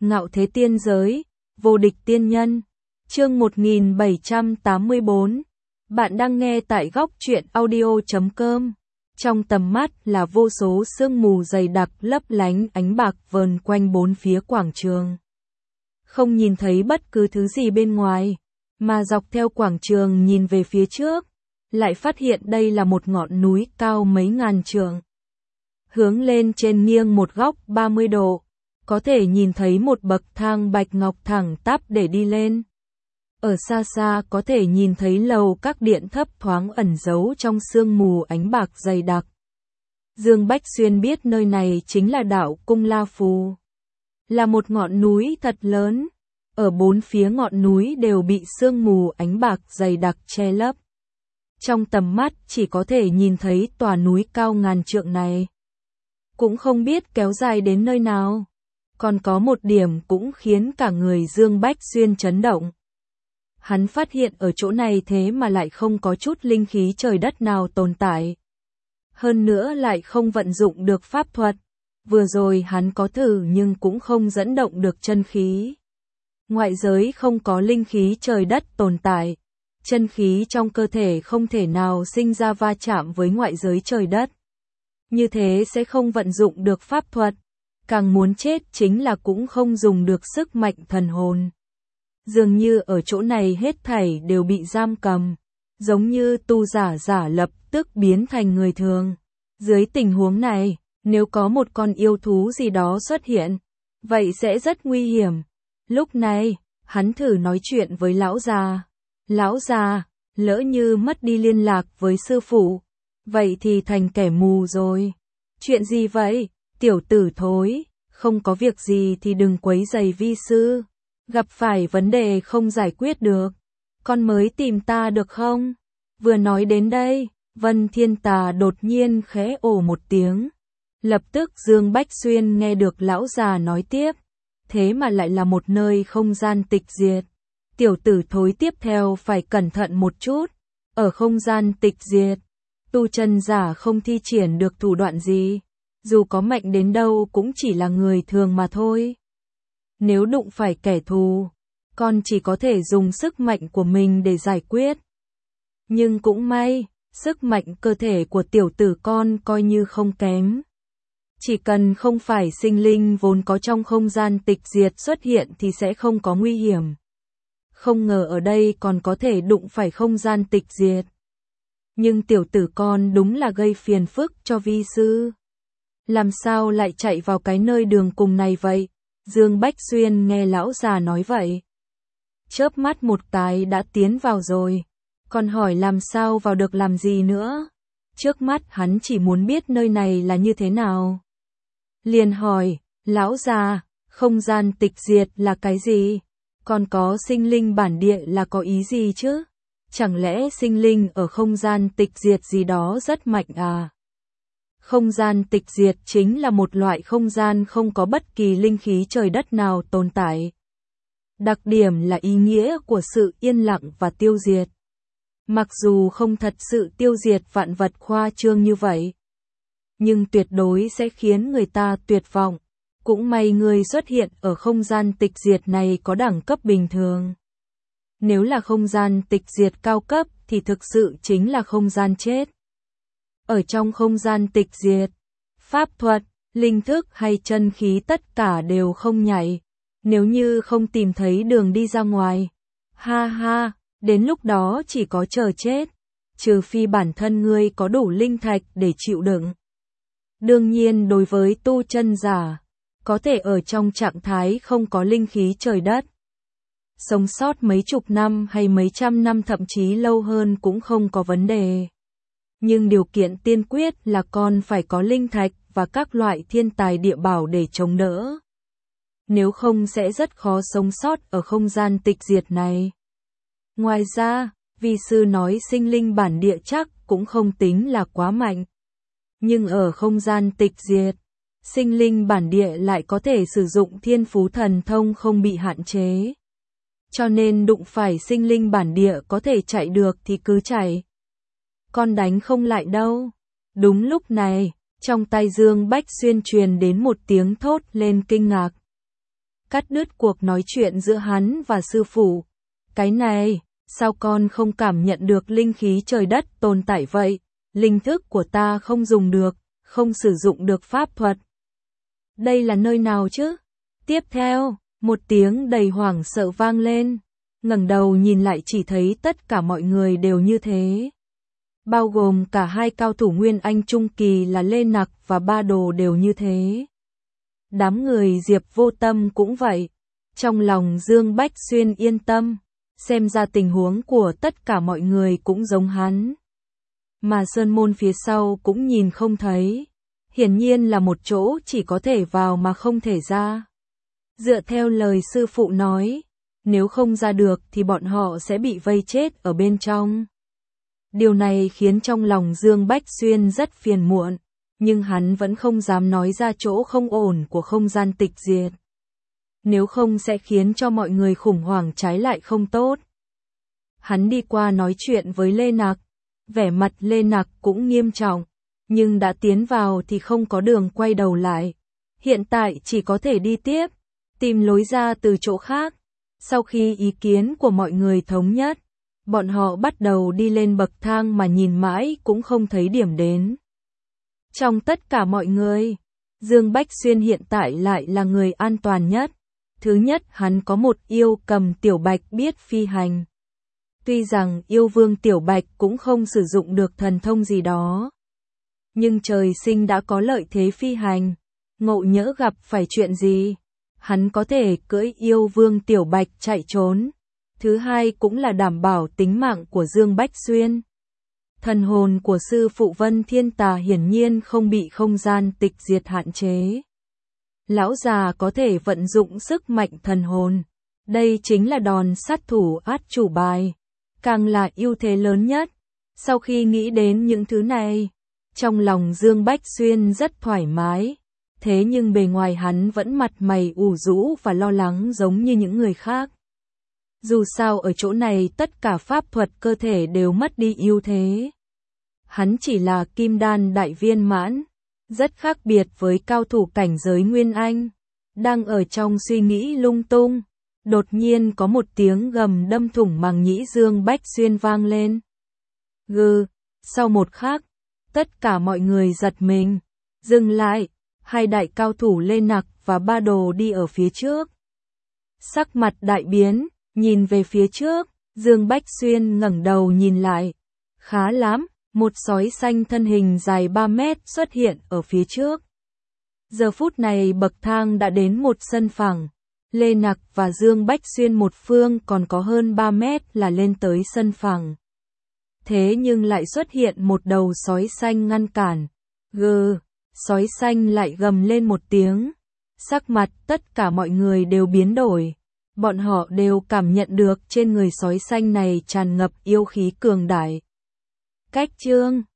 Ngạo thế tiên giới, vô địch tiên nhân. Chương 1784. Bạn đang nghe tại góc truyện audio.com. Trong tầm mắt là vô số sương mù dày đặc lấp lánh ánh bạc vờn quanh bốn phía quảng trường. Không nhìn thấy bất cứ thứ gì bên ngoài, mà dọc theo quảng trường nhìn về phía trước, lại phát hiện đây là một ngọn núi cao mấy ngàn trượng. Hướng lên trên nghiêng một góc 30 độ, có thể nhìn thấy một bậc thang bạch ngọc thẳng tắp để đi lên. Ở xa xa có thể nhìn thấy lầu các điện thấp thoáng ẩn giấu trong sương mù ánh bạc dày đặc. Dương Bách Xuyên biết nơi này chính là đạo Cung La Phù. Là một ngọn núi thật lớn, ở bốn phía ngọn núi đều bị sương mù ánh bạc dày đặc che lấp. Trong tầm mắt chỉ có thể nhìn thấy tòa núi cao ngàn trượng này. Cũng không biết kéo dài đến nơi nào. Còn có một điểm cũng khiến cả người Dương Bách Xuyên chấn động. Hắn phát hiện ở chỗ này thế mà lại không có chút linh khí trời đất nào tồn tại. Hơn nữa lại không vận dụng được pháp thuật. Vừa rồi hắn có thử nhưng cũng không dẫn động được chân khí. Ngoại giới không có linh khí trời đất tồn tại. Chân khí trong cơ thể không thể nào sinh ra va chạm với ngoại giới trời đất. Như thế sẽ không vận dụng được pháp thuật. Càng muốn chết chính là cũng không dùng được sức mạnh thần hồn. Dường như ở chỗ này hết thảy đều bị giam cầm. Giống như tu giả lập tức biến thành người thường. Dưới tình huống này, nếu có một con yêu thú gì đó xuất hiện, vậy sẽ rất nguy hiểm. Lúc này, hắn thử nói chuyện với lão già. Lão già, lỡ như mất đi liên lạc với sư phụ, vậy thì thành kẻ mù rồi. Chuyện gì vậy, tiểu tử thối, không có việc gì thì đừng quấy rầy vi sư. Gặp phải vấn đề không giải quyết được, con mới tìm ta được không? Vừa nói đến đây, Vân Thiên Tà đột nhiên khẽ ồ một tiếng. Lập tức Dương Bách Xuyên nghe được lão già nói tiếp, thế mà lại là một nơi không gian tịch diệt. Tiểu tử thối tiếp theo phải cẩn thận một chút, ở không gian tịch diệt, tu chân giả không thi triển được thủ đoạn gì, dù có mạnh đến đâu cũng chỉ là người thường mà thôi. Nếu đụng phải kẻ thù, con chỉ có thể dùng sức mạnh của mình để giải quyết. Nhưng cũng may, sức mạnh cơ thể của tiểu tử con coi như không kém. Chỉ cần không phải sinh linh vốn có trong không gian tịch diệt xuất hiện thì sẽ không có nguy hiểm. Không ngờ ở đây còn có thể đụng phải không gian tịch diệt. Nhưng tiểu tử con đúng là gây phiền phức cho vi sư. Làm sao lại chạy vào cái nơi đường cùng này vậy? Dương Bách Xuyên nghe lão già nói vậy. Chớp mắt một cái đã tiến vào rồi. Còn hỏi làm sao vào được làm gì nữa? Trước mắt hắn chỉ muốn biết nơi này là như thế nào. Liền hỏi, lão già, không gian tịch diệt là cái gì? Còn có sinh linh bản địa là có ý gì chứ? Chẳng lẽ sinh linh ở không gian tịch diệt gì đó rất mạnh à? Không gian tịch diệt chính là một loại không gian không có bất kỳ linh khí trời đất nào tồn tại. Đặc điểm là ý nghĩa của sự yên lặng và tiêu diệt. Mặc dù không thật sự tiêu diệt vạn vật khoa trương như vậy, nhưng tuyệt đối sẽ khiến người ta tuyệt vọng. Cũng may người xuất hiện ở không gian tịch diệt này có đẳng cấp bình thường. Nếu là không gian tịch diệt cao cấp thì thực sự chính là không gian chết. Ở trong không gian tịch diệt, pháp thuật, linh thức hay chân khí tất cả đều không nhảy. Nếu như không tìm thấy đường đi ra ngoài, ha ha, đến lúc đó chỉ có chờ chết. Trừ phi bản thân ngươi có đủ linh thạch để chịu đựng. Đương nhiên đối với tu chân giả, có thể ở trong trạng thái không có linh khí trời đất. Sống sót mấy chục năm hay mấy trăm năm thậm chí lâu hơn cũng không có vấn đề. Nhưng điều kiện tiên quyết là con phải có linh thạch và các loại thiên tài địa bảo để chống đỡ. Nếu không sẽ rất khó sống sót ở không gian tịch diệt này. Ngoài ra, vi sư nói sinh linh bản địa chắc cũng không tính là quá mạnh. Nhưng ở không gian tịch diệt, sinh linh bản địa lại có thể sử dụng thiên phú thần thông không bị hạn chế. Cho nên đụng phải sinh linh bản địa có thể chạy được thì cứ chạy. Con đánh không lại đâu. Đúng lúc này, trong tai Dương Bách Xuyên truyền đến một tiếng thốt lên kinh ngạc. cắt đứt cuộc nói chuyện giữa hắn và sư phụ. Cái này, sao con không cảm nhận được linh khí trời đất tồn tại vậy? Linh thức của ta không dùng được, không sử dụng được pháp thuật. Đây là nơi nào chứ? Tiếp theo, một tiếng đầy hoảng sợ vang lên. Ngẩng đầu nhìn lại chỉ thấy tất cả mọi người đều như thế. Bao gồm cả hai cao thủ Nguyên Anh Trung Kỳ là Lê Nặc và Ba Đồ đều như thế. Đám người Diệp Vô Tâm cũng vậy. Trong lòng Dương Bách Xuyên yên tâm, xem ra tình huống của tất cả mọi người cũng giống hắn. Mà sơn môn phía sau cũng nhìn không thấy. Hiển nhiên là một chỗ chỉ có thể vào mà không thể ra. Dựa theo lời sư phụ nói, nếu không ra được thì bọn họ sẽ bị vây chết ở bên trong. Điều này khiến trong lòng Dương Bách Xuyên rất phiền muộn, nhưng hắn vẫn không dám nói ra chỗ không ổn của không gian tịch diệt. Nếu không sẽ khiến cho mọi người khủng hoảng trái lại không tốt. Hắn đi qua nói chuyện với Lê Nặc, vẻ mặt Lê Nặc cũng nghiêm trọng, nhưng đã tiến vào thì không có đường quay đầu lại. Hiện tại chỉ có thể đi tiếp, tìm lối ra từ chỗ khác. Sau khi ý kiến của mọi người thống nhất, bọn họ bắt đầu đi lên bậc thang mà nhìn mãi cũng không thấy điểm đến. Trong tất cả mọi người, Dương Bách Xuyên hiện tại lại là người an toàn nhất. Thứ nhất, hắn có một yêu cầm Tiểu Bạch biết phi hành. Tuy rằng yêu vương Tiểu Bạch cũng không sử dụng được thần thông gì đó, nhưng trời sinh đã có lợi thế phi hành. Ngộ nhỡ gặp phải chuyện gì, hắn có thể cưỡi yêu vương Tiểu Bạch chạy trốn. Thứ hai cũng là đảm bảo tính mạng của Dương Bách Xuyên. Thần hồn của sư phụ Vân Thiên Tà hiển nhiên không bị không gian tịch diệt hạn chế. Lão già có thể vận dụng sức mạnh thần hồn. Đây chính là đòn sát thủ át chủ bài, càng là ưu thế lớn nhất. Sau khi nghĩ đến những thứ này, trong lòng Dương Bách Xuyên rất thoải mái. Thế nhưng bề ngoài hắn vẫn mặt mày ủ rũ và lo lắng giống như những người khác. Dù sao ở chỗ này tất cả pháp thuật cơ thể đều mất đi ưu thế. Hắn chỉ là kim đan đại viên mãn, rất khác biệt với cao thủ cảnh giới Nguyên Anh. Đang ở trong suy nghĩ lung tung, đột nhiên có một tiếng gầm đâm thủng màng nhĩ Dương Bách Xuyên vang lên. Gừ, sau một khắc, tất cả mọi người giật mình, dừng lại, hai đại cao thủ Lê Nặc và Ba Đồ đi ở phía trước. Sắc mặt đại biến, nhìn về phía trước, Dương Bách Xuyên ngẩng đầu nhìn lại. Khá lắm, một sói xanh thân hình dài 3 mét xuất hiện ở phía trước. Giờ phút này bậc thang đã đến một sân phẳng. Lê Nặc và Dương Bách Xuyên một phương còn có hơn 3 mét là lên tới sân phẳng. Thế nhưng lại xuất hiện một đầu sói xanh ngăn cản. Gừ, sói xanh lại gầm lên một tiếng. Sắc mặt tất cả mọi người đều biến đổi. Bọn họ đều cảm nhận được trên người sói xanh này tràn ngập yêu khí cường đại. Cách chương